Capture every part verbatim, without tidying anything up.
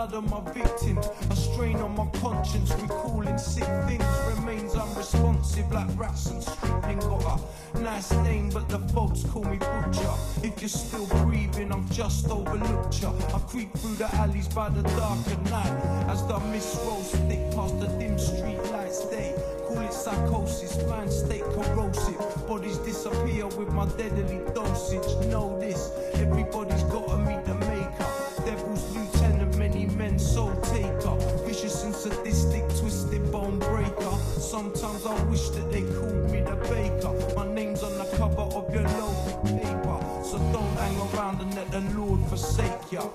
blood of my victims. A strain on my conscience, recalling sick things. Remains unresponsive like rats and strychnine. Got a nice name, but the folks call me Butcher. If you're still breathing, I'm just overlooked ya. I creep through the alleys by the dark of night, as the mist rolls thick past the dim street lights. They call it psychosis, mind state corrosive. Bodies disappear with my deadly dosage. Know this, everybody's gotta meet the maker. Devil's lieutenant, many men soul taker. Vicious and sadistic, twisted bone breaker. Sometimes I wish that they called me the baker. My name's on the cover of your local paper, so don't hang around and let the Lord forsake ya.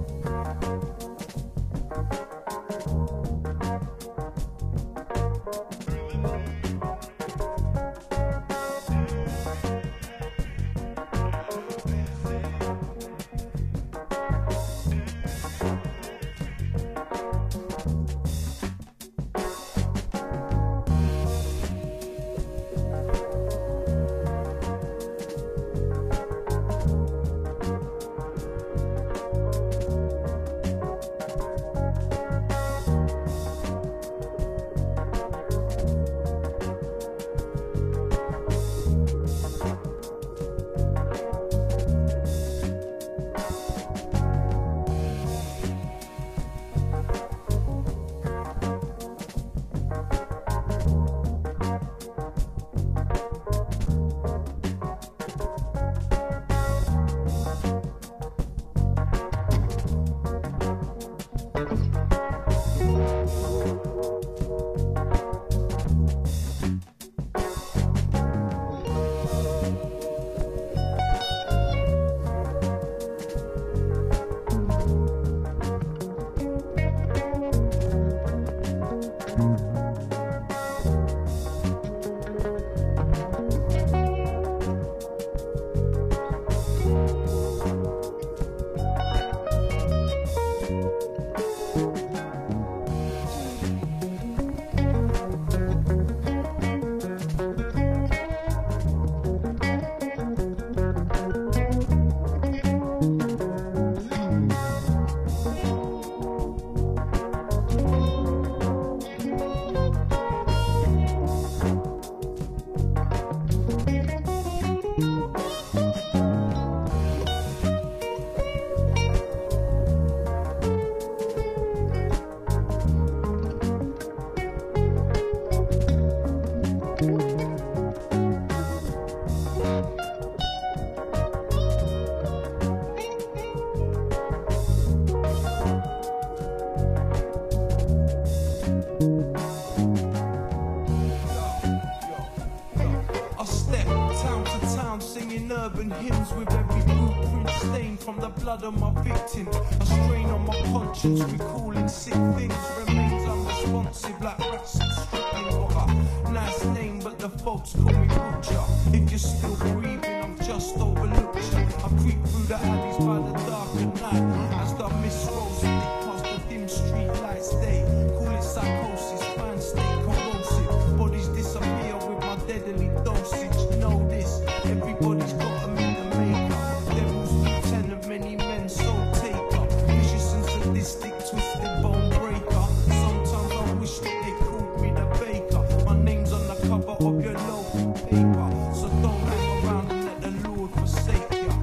Of my victims, a strain on my conscience, recalling sick things. Remains unresponsive like rats and strychnine. Got a nice name, but the folks call me Butcher. If you're still breathing, I'm just overlooked ya. I creep through the alleys by the dark of night, as the mist rolls thick past the dim street lights. They call it psychosis, mind state corrosive. Bodies disappear with my deadly dosage. Know this, everybody's gotta meet the maker. Devil's lieutenant, many men soul taker. Vicious and sadistic, twisted bone breaker. Sometimes I wish that they called me the baker. My name's on the cover of your local paper, so don't hang around and let the Lord forsake ya.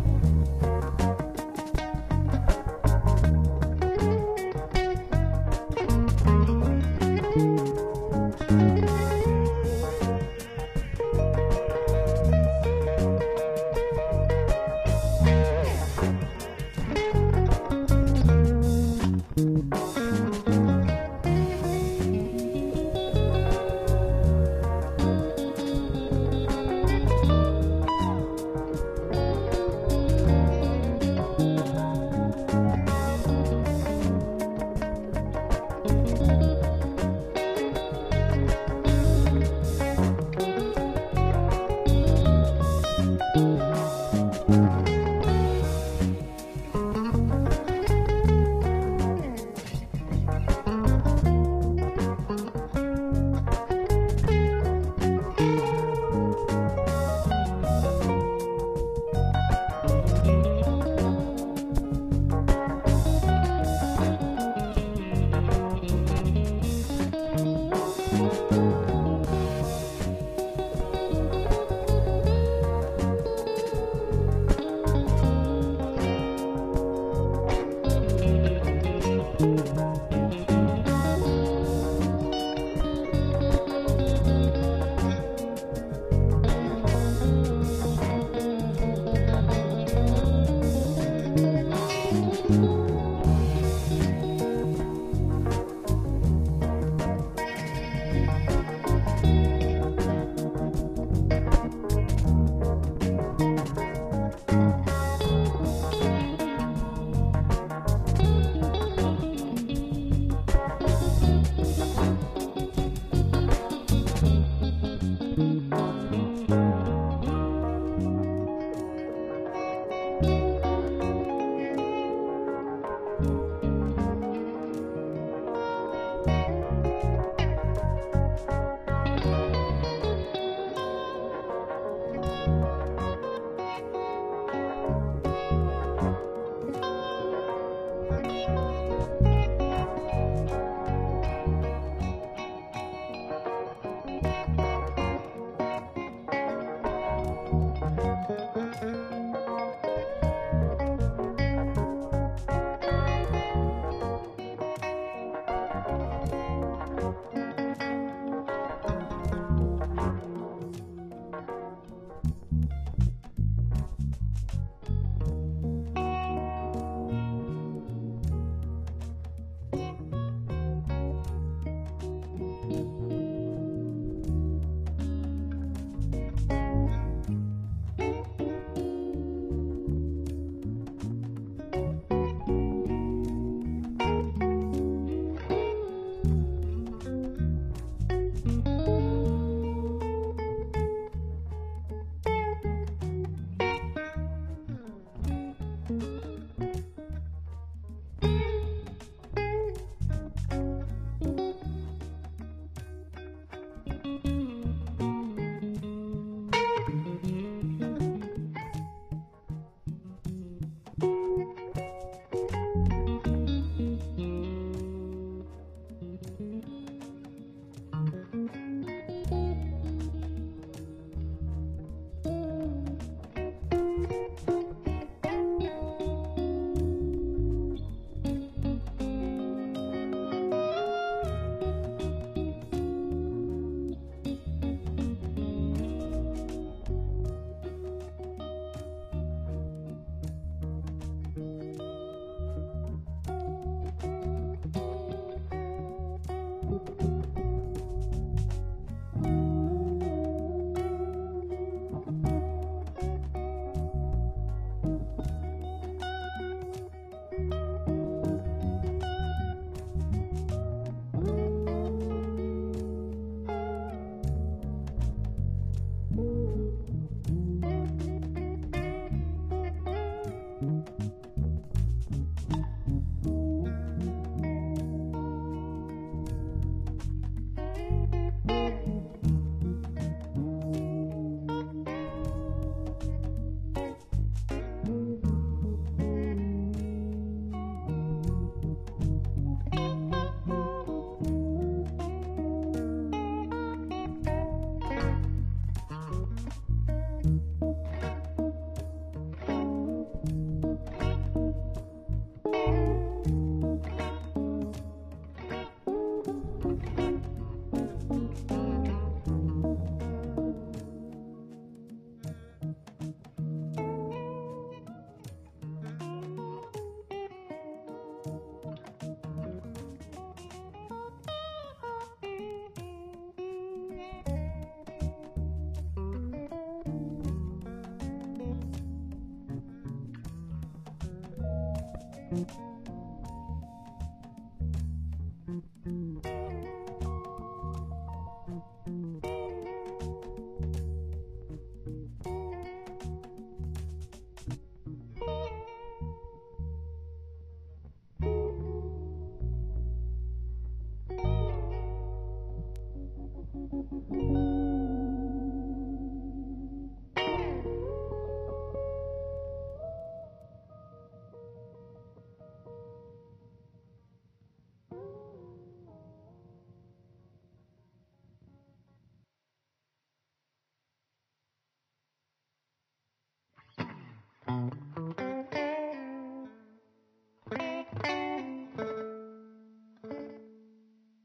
Thank you.